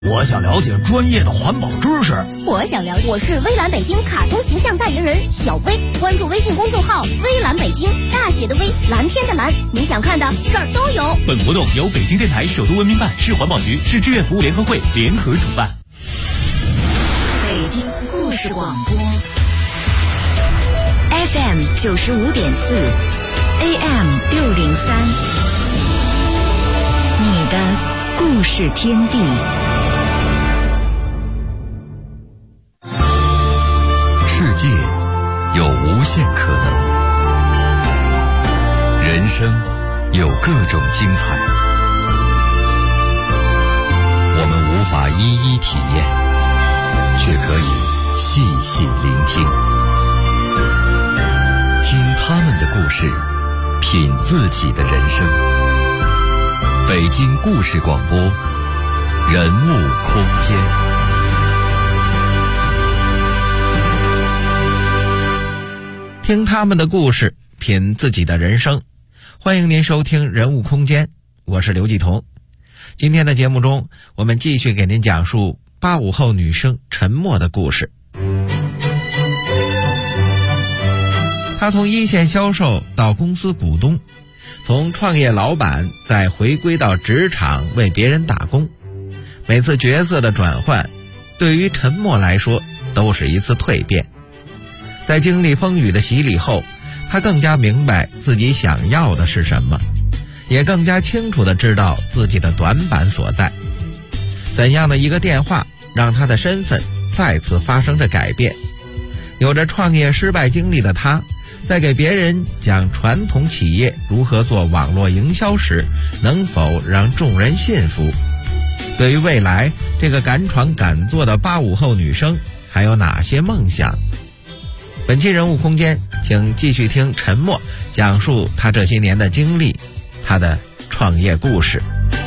我想了解专业的环保知识。 我是微蓝北京卡通形象代言人小薇，关注微信公众号微蓝北京，大写的微，蓝天的蓝，你想看的这儿都有。 本活动由北京电台首都文明办、市环保局、市志愿服务联合会联合主办。 北京故事广播 FM 95.4 AM 603，你的故事天地。 世界有无限可能，人生有各种精彩，我们无法一一体验，却可以细细聆听，听他们的故事，品自己的人生。北京故事广播，人物空间。 听他们的故事，品自己的人生。欢迎您收听人物空间，我是刘继彤。今天的节目中，我们继续给您讲述85后女生陈默的故事。她从一线销售到公司股东，从创业老板再回归到职场为别人打工，每次角色的转换对于陈默来说都是一次蜕变。在经历风雨的洗礼后，他更加明白自己想要的是什么，也更加清楚地知道自己的短板所在。怎样的一个电话让他的身份再次发生着改变？有着创业失败经历的他，在给别人讲传统企业如何做网络营销时，能否让众人信服？对于未来，这个敢闯敢做的85后女生还有哪些梦想？本期人物空间，请继续听陈默讲述他这些年的经历，他的创业故事。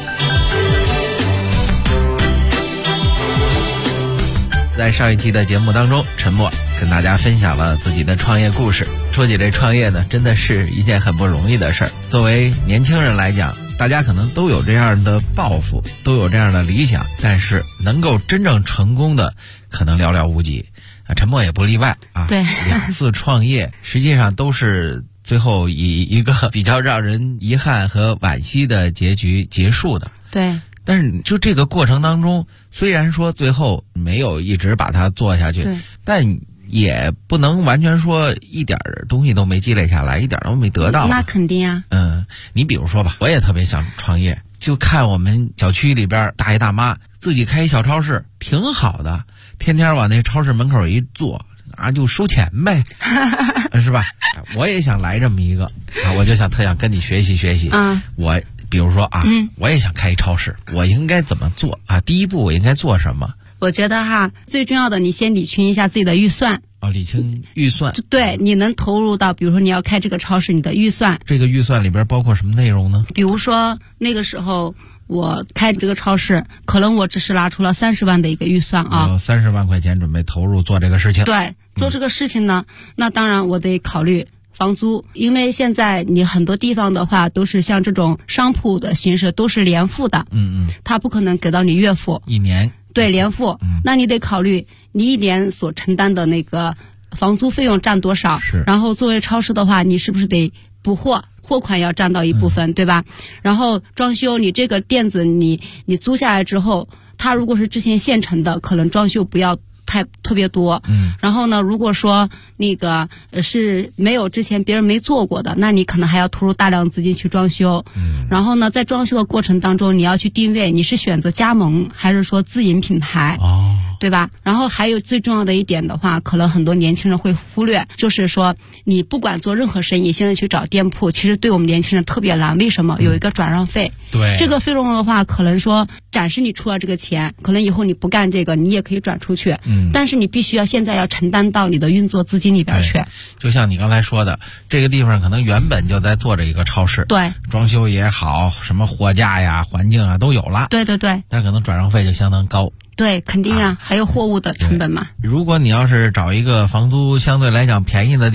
在上一期的节目当中，陈默跟大家分享了自己的创业故事。说起这创业呢，真的是一件很不容易的事儿。作为年轻人来讲，大家可能都有这样的抱负，都有这样的理想，但是能够真正成功的可能寥寥无几。陈默也不例外啊。 对 ，2次创业实际上都是最后以一个比较让人遗憾和惋惜的结局结束的。 对。 但是就这个过程当中，虽然说最后没有一直把它做下去，但也不能完全说一点东西都没积累下来，一点都没得到。 那肯定啊。 你比如说吧，我也特别想创业，就看我们小区里边大爷大妈自己开一小超市，挺好的，天天往那超市门口一坐啊，就收钱呗，是吧？我也想来这么一个啊，我就特想跟你学习学习。我比如说啊，我也想开一超市，我应该怎么做啊？第一步我应该做什么？ 我觉得最重要的，你先理清一下自己的预算。 理清预算。 对，你能投入到，比如说你要开这个超市，你的预算。这个预算里边包括什么内容呢？ 比如说那个时候我开这个超市，可能我只是拿出了30万的一个预算啊。 有30万块钱准备投入做这个事情。 对，做这个事情呢，那当然我得考虑房租，因为现在你很多地方的话都是像这种商铺的形式，都是年付的。他不可能给到你月付。 一年。 对，年付。那你得考虑你一年所承担的那个房租费用占多少。然后作为超市的话，你是不是得补货款要占到一部分，对吧？然后装修，你这个店子你租下来之后，它如果是之前现成的，可能装修不要特别多。然后呢，如果说那个是没有之前别人没做过的，那你可能还要投入大量资金去装修。然后呢，在装修的过程当中，你要去定位你是选择加盟还是说自营品牌。对吧？然后还有最重要的一点的话，可能很多年轻人会忽略，就是说你不管做任何生意，现在去找店铺，其实对我们年轻人特别难。为什么？有一个转让费。 对。 这个费用的话，可能说暂时你出了这个钱，可能以后你不干这个，你也可以转出去。但是你必须要现在要承担到你的运作资金里边去。 就像你刚才说的，这个地方可能原本就在做着一个超市。 对。 装修也好，什么货架呀、环境啊都有了。 对对对。 但是可能转让费就相当高。 对，肯定啊，还有货物的成本嘛。 如果你要是找一个房租相对来讲便宜的地方，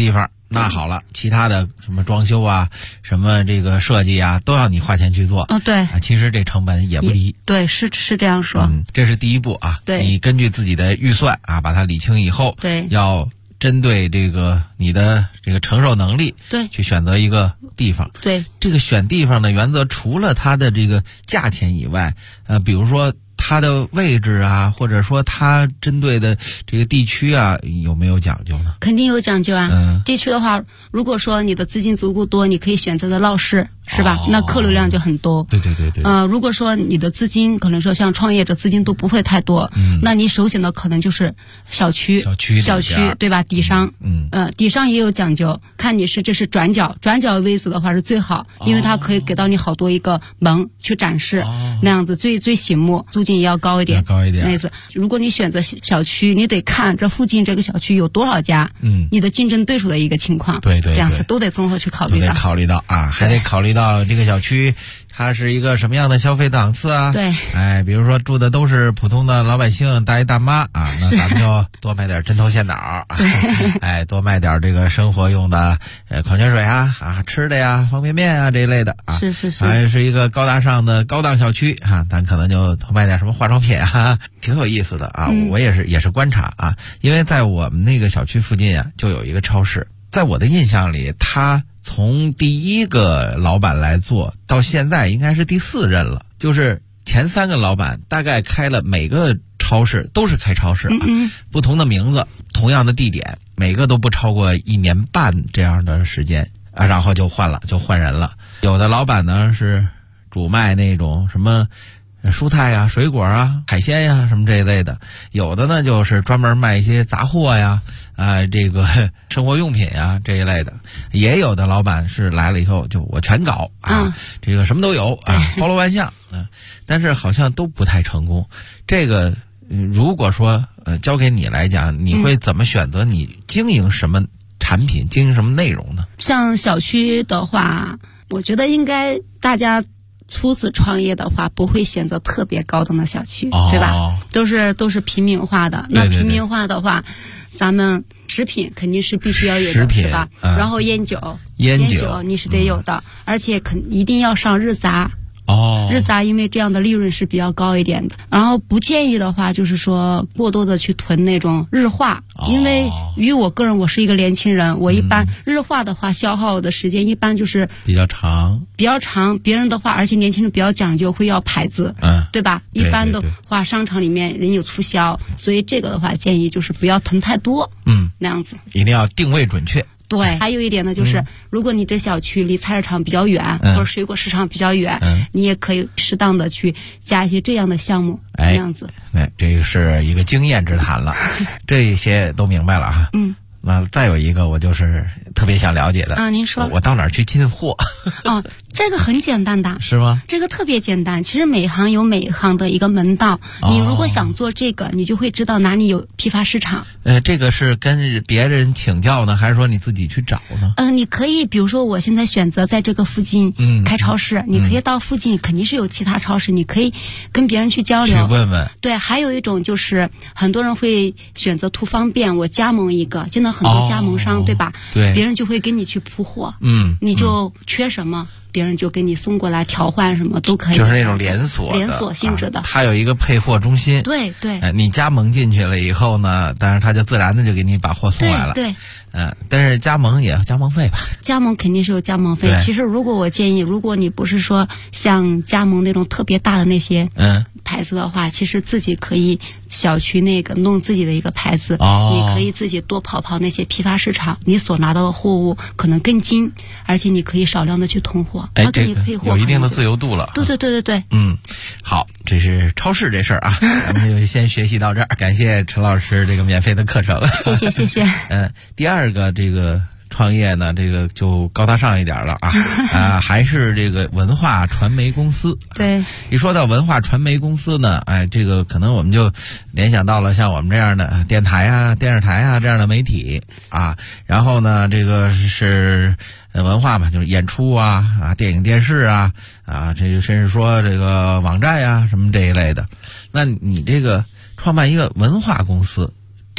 那好了，其他的什么装修啊，什么这个设计啊，都要你花钱去做。 对， 其实这成本也不低。 对，是这样说。 这是第一步啊。 对， 你根据自己的预算啊，把它理清以后， 对， 要针对这个你的这个承受能力， 对， 去选择一个地方。 对， 这个选地方的原则，除了它的这个价钱以外，比如说它的位置啊，或者说它针对的这个地区啊，有没有讲究呢？ 肯定有讲究啊。地区的话，如果说你的资金足够多，你可以选择的闹市，是吧？那客流量就很多。 对。 如果说你的资金可能说像创业者资金都不会太多，那你首选的可能就是小区，对吧？底商，底商也有讲究，看你这是转角位置的话是最好，因为它可以给到你好多一个门去展示，那样子最醒目，租金也要高一点。那意思，如果你选择小区，你得看这附近这个小区有多少家，你的竞争对手的一个情况，对，这样子都得综合去考虑到。 考虑到啊，还得考虑到这个小区它是一个什么样的消费档次啊？ 对， 比如说住的都是普通的老百姓，大爷大妈啊，那咱们就多买点针头线脑，多买点这个生活用的矿泉水啊，吃的呀，方便面啊这一类的啊。 是是一个高大上的高档小区啊，咱可能就多买点什么化妆品啊，挺有意思的啊。我也是观察啊，因为在我们那个小区附近啊，就有一个超市，在我的印象里，它从第一个老板来做到现在应该是第4任了，就是前3个老板大概开了每个超市都是开超市啊，不同的名字，同样的地点，每个都不超过1年半这样的时间啊，然后就换人了。有的老板呢是主卖那种什么蔬菜啊、水果啊、海鲜呀什么这一类的，有的呢就是专门卖一些杂货呀，这个生活用品啊这一类的，也有的老板是来了以后就我全搞啊，这个什么都有啊，包罗万象但是好像都不太成功。这个如果说交给你来讲，你会怎么选择你经营什么产品，经营什么内容呢？ 像小区的话，我觉得应该大家初次创业的话，不会选择特别高档的小区，对吧？都是平民化的。那平民化的话，咱们食品肯定是必须要有的，是吧？然后烟酒你是得有的，而且一定要上日杂。日杂，因为这样的利润是比较高一点的。然后不建议的话，就是说过多的去囤那种日化，因为于我个人，我是一个年轻人，我一般日化的话消耗的时间一般就是比较长。别人的话，而且年轻人比较讲究，会要牌子，对吧？一般的话，商场里面人有促销，所以这个的话建议就是不要囤太多，那样子一定要定位准确。 对，还有一点呢，就是如果你这小区离菜市场比较远，或者水果市场比较远，你也可以适当的去加一些这样的项目，这样子。 这是一个经验之谈了，这些都明白了啊。那再有一个，我就是特别想了解的您说我到哪儿去进货？ 这个很简单的， 是吗？ 这个特别简单。其实每行有每行的一个门道，你如果想做这个，你就会知道哪里有批发市场。 这个是跟别人请教呢，还是说你自己去找呢？ 你可以，比如说我现在选择在这个附近开超市，你可以到附近肯定是有其他超市，你可以跟别人去交流， 去问问。 对，还有一种就是很多人会选择图方便，我加盟一个，现在很多加盟商，对吧？ 对， 别人就会给你去铺货，你就缺什么，别人就给你送过来，调换什么都可以， 就是那种连锁性质的。 它有一个配货中心， 对， 你加盟进去了以后呢，当然它就自然的就给你把货送来了。 对， 但是加盟也要加盟费吧？ 加盟肯定是有加盟费。其实如果我建议，如果你不是说像加盟那种特别大的那些牌子的话，其实自己可以小区那个弄自己的一个牌子，你可以自己多跑那些批发市场，你所拿到的货物可能更精，而且你可以少量的去囤货，他给你配货， 有一定的自由度了。 对。 好，这是超市这事儿啊，咱们就先学习到这儿。感谢陈老师这个免费的课程， 谢谢。 第二个这个创业呢，这个就高大上一点了啊，还是这个文化传媒公司。 对， 一说到文化传媒公司呢，这个可能我们就联想到了像我们这样的电台啊、电视台啊这样的媒体啊，然后呢，这个是文化嘛，就是演出啊、电影电视啊，这就甚至说这个网站啊什么这一类的。那你这个创办一个文化公司，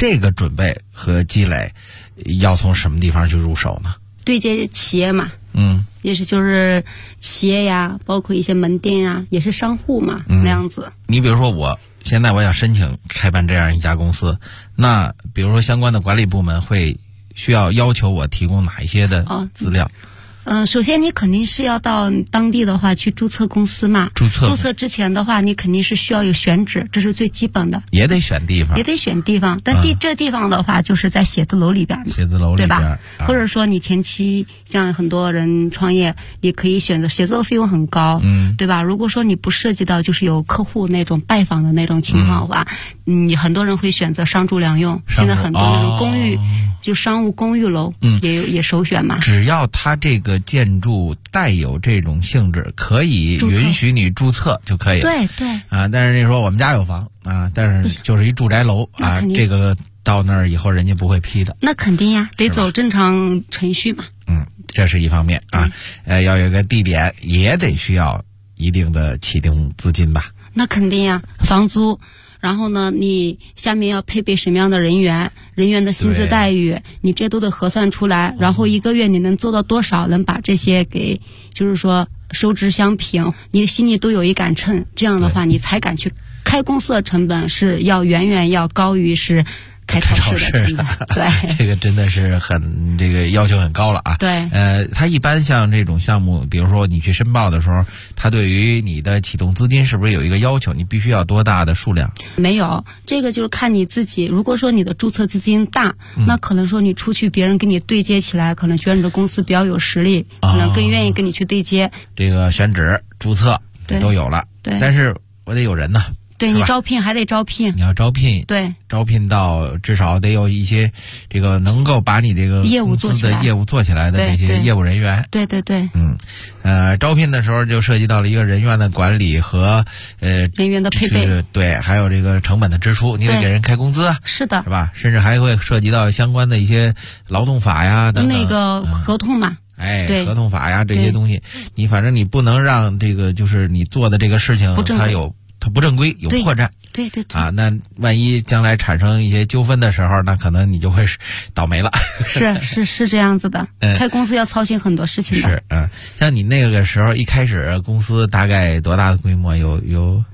这个准备和积累要从什么地方去入手呢？ 对接企业嘛，也是就是企业呀，包括一些门店呀，也是商户嘛，那样子。 你比如说我现在我想申请开办这样一家公司，那比如说相关的管理部门会需要要求我提供哪一些的资料？ 首先你肯定是要到当地的话去注册公司嘛。注册之前的话，你肯定是需要有选址，这是最基本的。 也得选地方。但这地方的话，就是在写字楼里边嘛。写字楼里边，对吧？或者说你前期像很多人创业，也可以选择写字楼费用很高，对吧？如果说你不涉及到就是有客户那种拜访的那种情况的话，很多人会选择商住两用。现在很多那种公寓，就商务公寓楼，也首选嘛。 只要它这个建筑带有这种性质，可以允许你注册就可以了。 对啊，但是你说我们家有房啊，但是就是一住宅楼啊，这个到那儿以后人家不会批的。 那肯定呀，得走正常程序嘛。 这是一方面啊。要有一个地点，也得需要一定的启动资金吧。 那肯定呀，房租。然后呢，你下面要配备什么样的人员的薪资待遇，你这都得核算出来。然后一个月你能做到多少，能把这些给就是说收支相平，你心里都有一杆秤。这样的话，你才敢去开公司的成本是要远远要高于是开超市的。对， 这个真的是这个要求很高了啊。 对， 它一般像这种项目，比如说你去申报的时候，它对于你的启动资金是不是有一个要求？你必须要多大的数量？ 没有，这个就是看你自己。如果说你的注册资金大，那可能说你出去别人跟你对接起来，可能觉得你的公司比较有实力，可能更愿意跟你去对接。 这个选址、注册这都有了， 对， 但是我得有人呢。 对，你招聘还得招聘， 你要招聘， 对， 招聘到至少得有一些这个能够把你这个业务做起来的这些业务人员。 对。 招聘的时候就涉及到了一个人员的管理和人员的配备， 对，还有这个成本的支出，你得给人开工资啊， 是的， 是吧？甚至还会涉及到相关的一些劳动法呀等等， 那个合同嘛。对， 合同法呀这些东西，你反正你不能让这个就是你做的这个事情它不正规，有破绽。 对啊，那万一将来产生一些纠纷的时候，那可能你就会倒霉了。 是这样子的。开公司要操心很多事情的。 是像你那个时候一开始公司大概多大的规模？有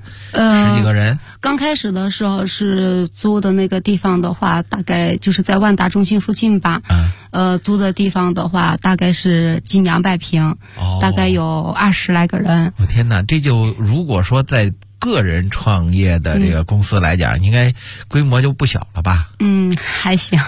10几个人。 刚开始的时候是租的那个地方的话，大概就是在万达中心附近吧。租的地方的话，大概是近200平，大概有20来个人。 我天哪，这就如果说在个人创业的这个公司来讲，应该规模就不小了吧？ 还行。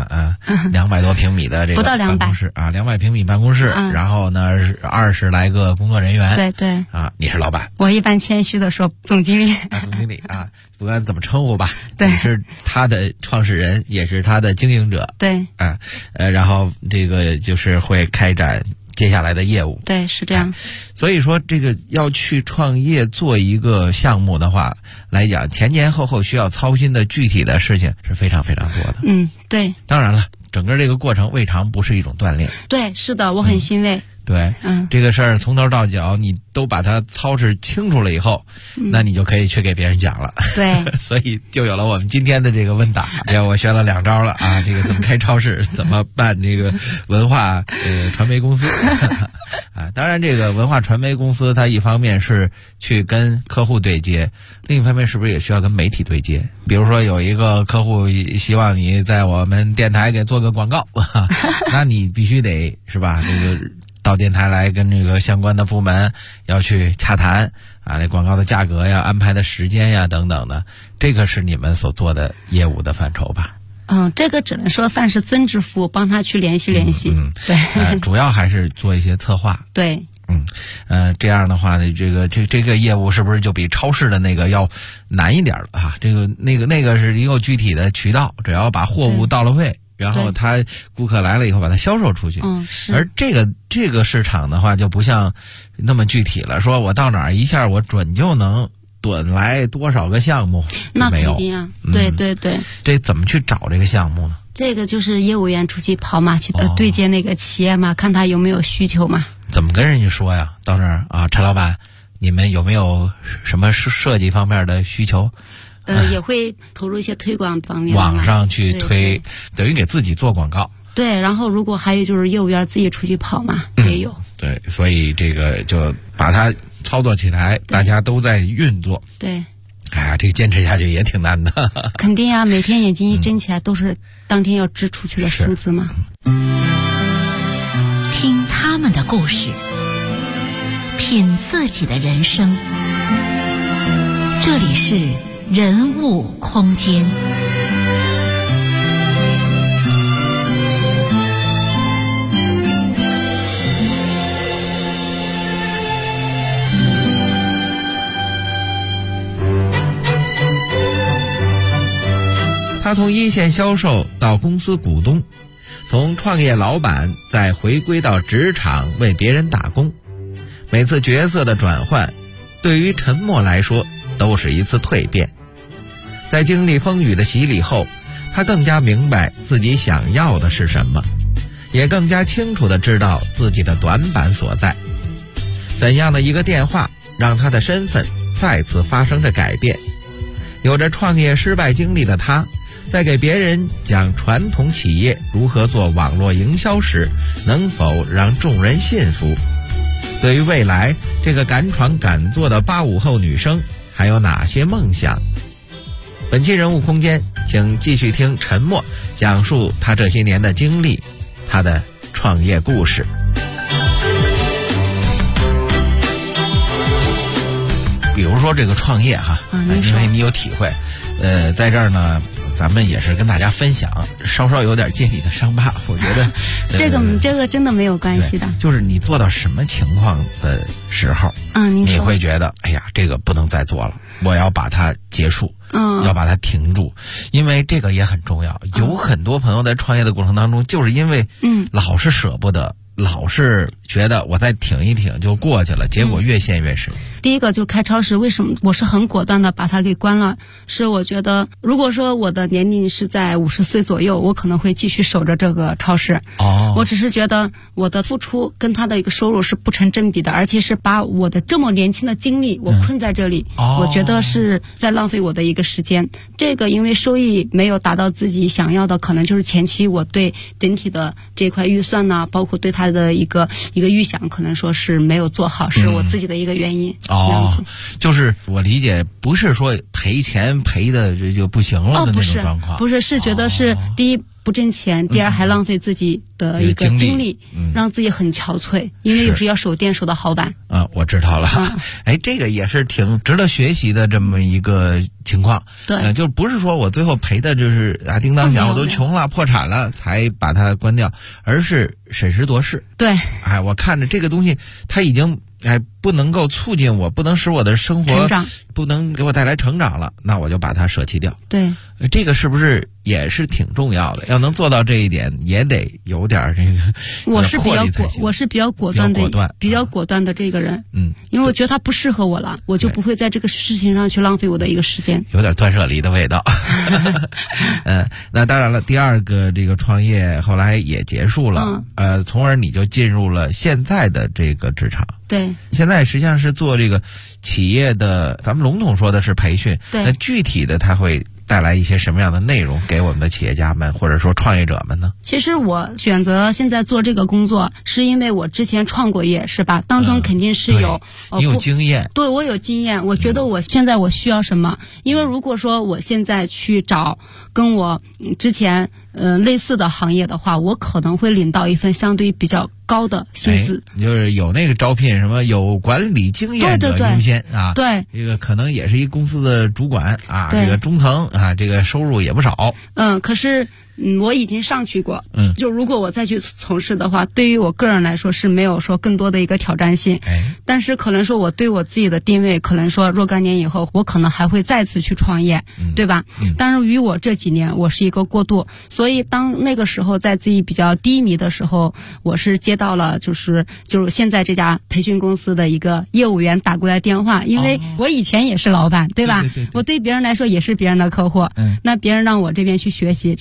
200多平米的这个办公室啊，200平米办公室，然后呢20来个工作人员。 对啊，你是老板。 我一般谦虚的说总经理。 总经理啊，不管怎么称呼吧， 对， 你是他的创始人，也是他的经营者。 对， 然后这个就是会开展接下来的业务。 对，是这样。 所以说这个要去创业做一个项目的话来讲，前后需要操心的具体的事情是非常非常多的。 对。 当然了，整个这个过程未尝不是一种锻炼。 对，是的，我很欣慰。 对，这个事儿从头到脚你都把它操持清楚了以后，那你就可以去给别人讲了。 对， 所以就有了我们今天的这个问答。我学了2招了啊，这个怎么开超市，怎么办这个文化传媒公司啊。当然，这个文化传媒公司它一方面是去跟客户对接，另一方面是不是也需要跟媒体对接？比如说有一个客户希望你在我们电台给做个广告，那你必须得是吧？这个到电台来跟这个相关的部门要去洽谈啊，这广告的价格呀、安排的时间呀等等的，这个是你们所做的业务的范畴吧？ 这个只能说算是增值服务，帮他去联系。对， 主要还是做一些策划。 对。 这样的话呢，这个业务是不是就比超市的那个要难一点了啊？那个是一个具体的渠道，只要把货物到了位，然后他顾客来了以后把它销售出去。 是。 而这个市场的话就不像那么具体了，说我到哪儿一下我准就能趸来多少个项目， 那肯定啊。对。 这怎么去找这个项目呢？ 这个就是业务员出去跑嘛，去对接那个企业嘛，看他有没有需求嘛。 怎么跟人家说呀？到这儿啊，陈老板，你们有没有什么设计方面的需求也会投入一些推广方面的网上去推， 对等于给自己做广告。 对，然后如果还有就是业务员自己出去跑嘛，也有。 对，所以这个就把它操作起来，大家都在运作。 对。 哎呀，这个坚持下去也挺难的。 肯定呀，每天眼睛一睁起来都是当天要支出去的数字嘛。 听他们的故事，品自己的人生。这里是人物空间。 他从一线销售到公司股东，从创业老板再回归到职场为别人打工，每次角色的转换，对于陈默来说都是一次蜕变。在经历风雨的洗礼后，他更加明白自己想要的是什么，也更加清楚地知道自己的短板所在。怎样的一个电话让他的身份再次发生着改变？有着创业失败经历的他，在给别人讲传统企业如何做网络营销时，能否让众人信服？对于未来，这个敢闯敢做的85后女生还有哪些梦想？本期人物空间，请继续听陈默讲述他这些年的经历，他的创业故事。比如说这个创业哈，因为你有体会，在这儿呢，咱们也是跟大家分享，稍稍有点揭你的伤疤，我觉得这个真的没有关系的。 就是你做到什么情况的时候，你会觉得，哎呀，这个不能再做了，我要把它结束，要把它停住，因为这个也很重要。有很多朋友在创业的过程当中，就是因为老是舍不得。老是觉得我再挺一挺就过去了，结果越陷越深。 第一个就是开超市，为什么我是很果断的把它给关了？是我觉得，如果说我的年龄是在50岁左右，我可能会继续守着这个超市。我只是觉得我的付出跟他的一个收入是不成正比的，而且是把我的这么年轻的精力我困在这里，我觉得是在浪费我的一个时间。这个因为收益没有达到自己想要的，可能就是前期我对整体的这块预算呢，包括对他的一个预想，可能说是没有做好，是我自己的一个原因。 就是我理解，不是说赔钱赔的这就不行了的那种状况。 不是，是觉得是第一不挣钱，第二还浪费自己的一个精力，让自己很憔悴，因为有时要守店守到好晚。 我知道了。哎，这个也是挺值得学习的这么一个情况。 对， 就不是说我最后赔的就是叮当响，我都穷了破产了才把它关掉，而是审时度势。 对， 我看着这个东西它已经不能够促进我，不能使我的生活不能给我带来成长了，那我就把它舍弃掉。 对， 这个是不是也是挺重要的？要能做到这一点，也得有点这个我是比较果断的，比较果断的这个人。因为我觉得他不适合我了，我就不会在这个事情上去浪费我的一个时间。 有点断舍离的味道。那当然了，第二个这个创业后来也结束了，从而你就进入了现在的这个职场。 对， 现在实际上是做这个企业的，咱们笼统说的是培训。 对， 那具体的它会带来一些什么样的内容给我们的企业家们或者说创业者们呢？ 其实我选择现在做这个工作，是因为我之前创过业，是吧？当中肯定是有你有经验。 对，我有经验。我觉得我现在我需要什么？因为如果说我现在去找跟我之前类似的行业的话，我可能会领到一份相对比较高的薪资。 就是有那个招聘什么有管理经验者优先啊。 对， 这个可能也是一公司的主管啊，这个中层啊，这个收入也不少。 可是我已经上去过。就如果我再去从事的话，对于我个人来说是没有说更多的一个挑战性。但是可能说我对我自己的定位，可能说若干年以后，我可能还会再次去创业，对吧？但是于我这几年，我是一个过渡，所以当那个时候在自己比较低迷的时候，我是接到了就是现在这家培训公司的一个业务员打过来电话，因为我以前也是老板，对吧？对，我对别人来说也是别人的客户。那别人让我这边去学习去培训。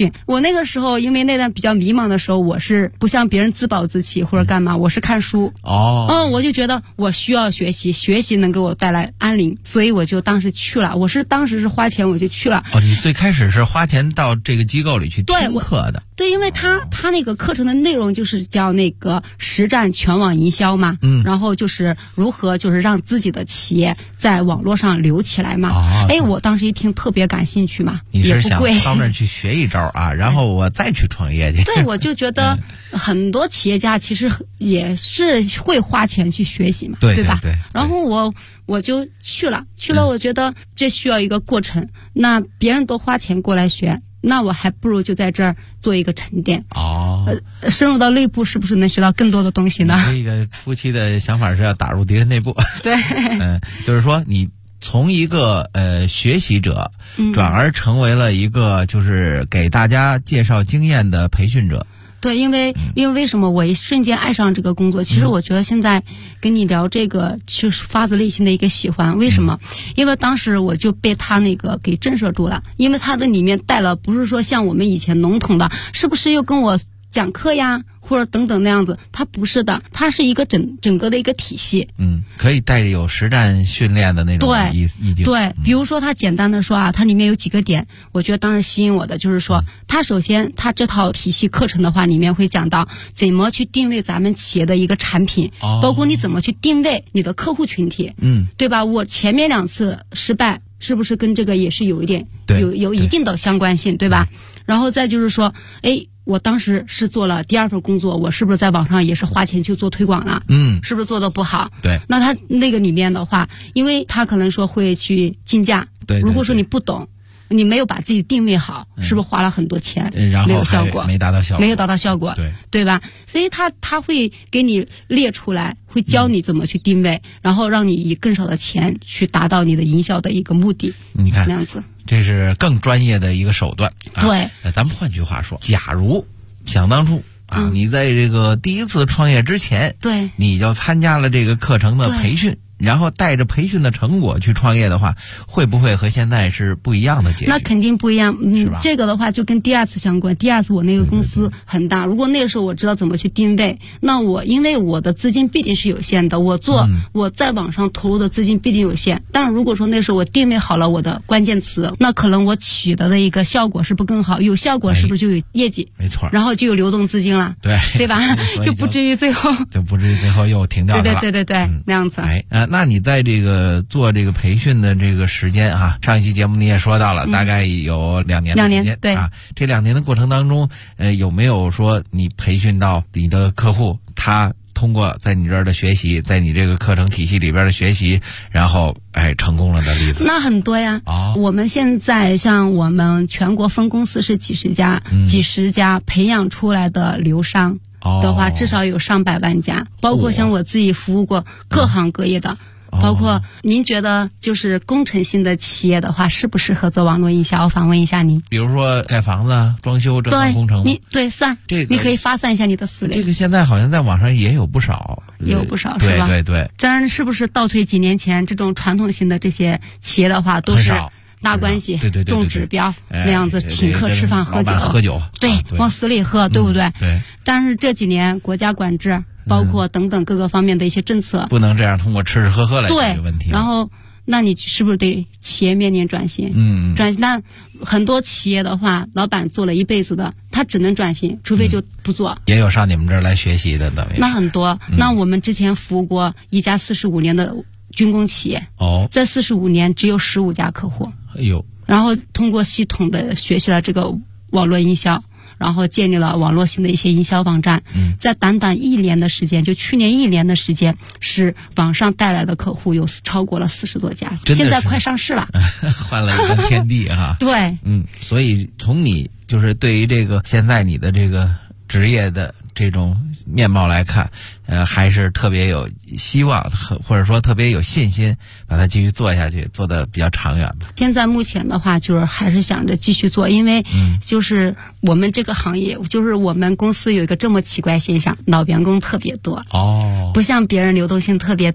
信。我那个时候因为那段比较迷茫的时候，我是不向别人自暴自弃或者干嘛，我是看书。我就觉得我需要学习，学习能给我带来安宁，所以我就当时去了。当时是花钱我就去了。 你最开始是花钱到这个机构里去听课的。 对，因为他那个课程的内容就是叫那个实战全网营销嘛，然后就是如何就是让自己的企业在网络上留起来嘛。我当时一听特别感兴趣嘛。 你是想到那儿去学一招啊，然后我再去创业去？ 对，我就觉得很多企业家其实也是会花钱去学习嘛，对吧？对。然后我就去了，我觉得这需要一个过程。那别人都花钱过来学，那我还不如就在这儿做一个沉淀。深入到内部，是不是能学到更多的东西呢？ 这个初期的想法是要打入敌人内部。 对， 就是说你从一个学习者转而成为了一个就是给大家介绍经验的培训者。 对，因为为什么我一瞬间爱上这个工作？其实我觉得现在跟你聊这个是发自内心的一个喜欢。为什么？因为当时我就被他那个给震慑住了，因为他的里面带了不是说像我们以前笼统的，是不是又跟我讲课呀或者等等那样子，它不是的，它是一个整个的一个体系。 可以带着有实战训练的那种意境。 对，比如说他简单的说啊，它里面有几个点，我觉得当时吸引我的就是说，他首先他这套体系课程的话，里面会讲到怎么去定位咱们企业的一个产品，包括你怎么去定位你的客户群体，对吧？我前面2次失败，是不是跟这个也是有一点有一定的相关性，对吧？然后再就是说，我当时是做了第2份工作，我是不是在网上也是花钱去做推广了？是不是做的不好？ 对。 那他那个里面的话，因为他可能说会去竞价， 对。 如果说你不懂，你没有把自己定位好，是不是花了很多钱， 然后没有效果， 没达到效果， 对吧？所以他会给你列出来，会教你怎么去定位，然后让你以更少的钱去达到你的营销的一个目的。 你看那样子。 这是更专业的一个手段。 对， 咱们换句话说，假如想当初你在这个第一次创业之前， 对， 你就参加了这个课程的培训，然后带着培训的成果去创业的话，会不会和现在是不一样的结局？ 那肯定不一样， 是吧？ 这个的话就跟第2次相关。第2次我那个公司很大，如果那个时候我知道怎么去定位，那因为我的资金必定是有限的，我在网上投入的资金必定有限。但是如果说那时候我定位好了我的关键词，那可能我取得的一个效果是不更好？有效果是不是就有业绩？ 没错， 然后就有流动资金了，对吧？就不至于最后又停掉了。 对，那样子。 那你在这个做这个培训的这个时间上一期节目你也说到了，大概有2年的时间。 对这2年的过程当中，有没有说你培训到你的客户，他通过在你这儿的学习，在你这个课程体系里边的学习，然后成功了的例子？ 那很多呀。我们现在像我们全国分公司是几十家，培养出来的流商的话，至少有上百万家，包括像我自己服务过各行各业的。包括您觉得就是工程性的企业的话，适不适合做网络营销？我反问一下您。 比如说盖房子、装修这算工程吗？ 算。这个你可以发散一下你的思维。 这个现在好像在网上也有不少， 是吧？ 对。 当然，是不是倒退几年前这种传统型的这些企业的话，都是拉关系、重指标那样子，请客吃饭喝酒，对，往死里喝，对不对？ 对。 但是这几年国家管制，包括等等各个方面的一些政策， 不能这样通过吃吃喝喝来解决问题。 然后，那你是不是得企业面临转型？转型。那很多企业的话，老板做了一辈子的，他只能转型，除非就不做。 也有上你们这儿来学习的，等于那很多。那我们之前服务过一家45年的军工企业，在45年只有15家客户。然后通过系统的学习了这个网络营销，然后建立了网络型的一些营销网站。在短短1年的时间，就去年1年的时间，是网上带来的客户有超过了40多家，现在快上市了， 换了一个天地哈。 对， 所以从你就是对于这个现在你的这个职业的这种面貌来看，还是特别有希望，或者说特别有信心把它继续做下去，做得比较长远吧。 现在目前的话，就是还是想着继续做，因为就是我们这个行业，就是我们公司有一个这么奇怪现象，老员工特别多不像别人流动性特别大。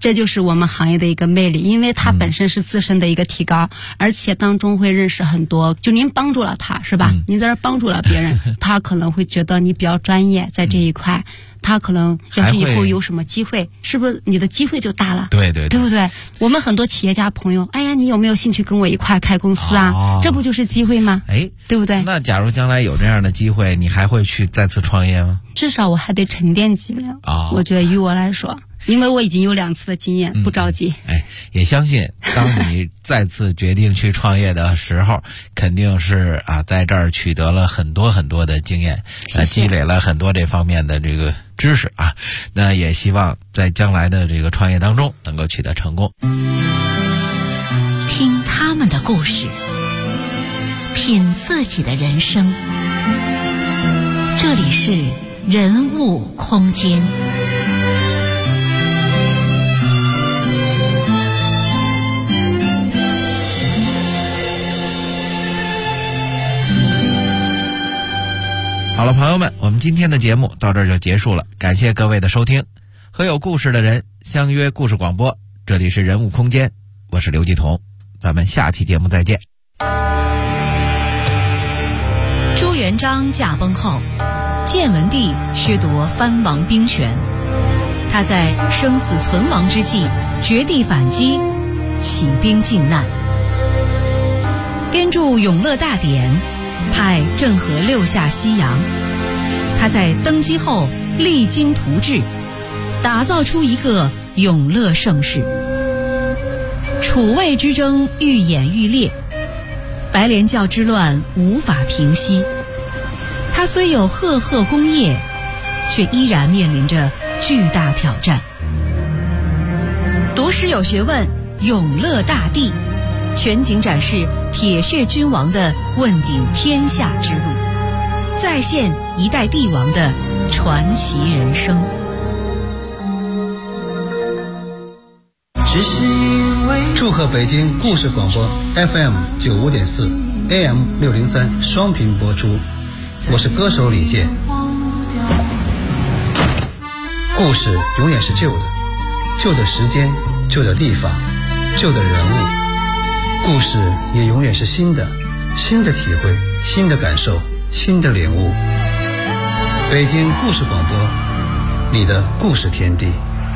这就是我们行业的一个魅力，因为他本身是自身的一个提高，而且当中会认识很多，就您帮助了他是吧？您在这帮助了别人，他可能会觉得你比较专业在这一块，他可能要是以后有什么机会，是不是你的机会就大了？ 对对对， 对不对？我们很多企业家朋友，哎呀，你有没有兴趣跟我一块开公司啊？这不就是机会吗？ 哎， 对不对？ 那假如将来有这样的机会，你还会去再次创业吗？ 至少我还得沉淀几年。我觉得于我来说，因为我已经有2次的经验，不着急。 也相信当你再次决定去创业的时候，肯定是在这儿取得了很多很多的经验，积累了很多这方面的这个知识啊。那也希望在将来的这个创业当中能够取得成功。 听他们的故事，品自己的人生。这里是人物空间。 好了，朋友们，我们今天的节目到这儿就结束了，感谢各位的收听。和有故事的人相约故事广播，这里是人物空间，我是刘继彤，咱们下期节目再见。 朱元璋驾崩后，建文帝削夺藩王兵权，他在生死存亡之际绝地反击，起兵靖难，编著《永乐大典》，派郑和6下西洋。他在登基后励精图治，打造出一个永乐盛世。楚魏之争愈演愈烈，白莲教之乱无法平息。他虽有赫赫功业，却依然面临着巨大挑战。读诗有学问，永乐大帝全景展示铁血君王的问鼎天下之路，再现一代帝王的传奇人生。 祝贺北京故事广播 FM 95.4 AM 603双频播出，我是歌手李健。故事永远是旧的，旧的时间，旧的地方，旧的人物。故事也永远是新的，新的体会，新的感受，新的领悟。北京故事广播，你的故事天地。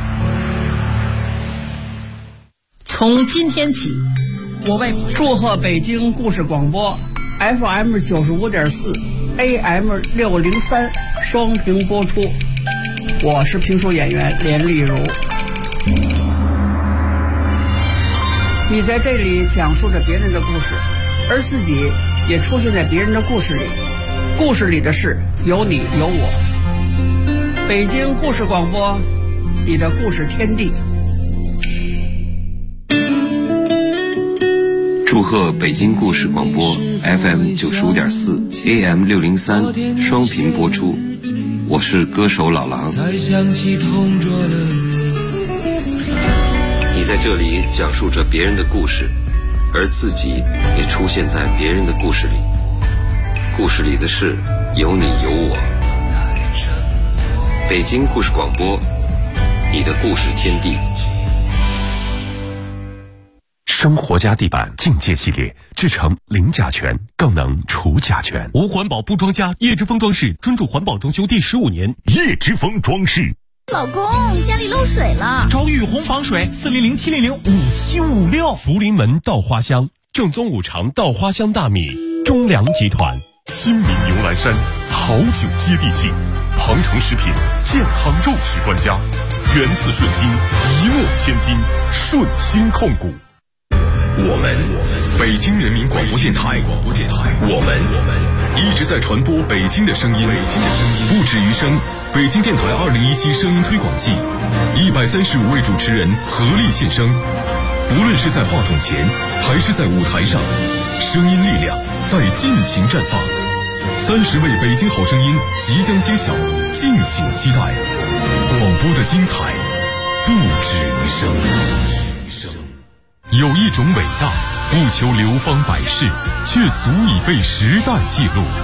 从今天起，我为祝贺北京故事广播 FM 95.4 AM 603双屏播出。我是评书演员连丽如。你在这里讲述着别人的故事，而自己也出现在别人的故事里。故事里的事有你有我。北京故事广播，你的故事天地。 祝贺北京故事广播 FM 95.4 AM 603双频播出。我是歌手老狼。你在这里讲述着别人的故事，而自己也出现在别人的故事里。故事里的事有你有我。北京故事广播，你的故事天地。 生活家地板境界系列，制成零甲醛，更能除甲醛。 无环保不装家，叶之峰装饰专注环保装修第15年。 叶之峰装饰。 老公，家里漏水了， 找雨虹防水，400-700-5756。福临门稻花香，正宗五常稻花香大米，中粮集团。 亲民牛栏山，好酒接地气。鹏城食品健康肉食专家，源自顺心，一诺千金，顺心控股。我们北京人民广播电台，我们一直在传播北京的声音，不止于声。北京电台2017声音推广季，135位主持人合力献声，不论是在话筒前还是在舞台上，声音力量在尽情绽放。30位北京好声音即将揭晓，敬请期待。广播的精彩不止于声。有一种伟大，不求流芳百世，却足以被时代记录。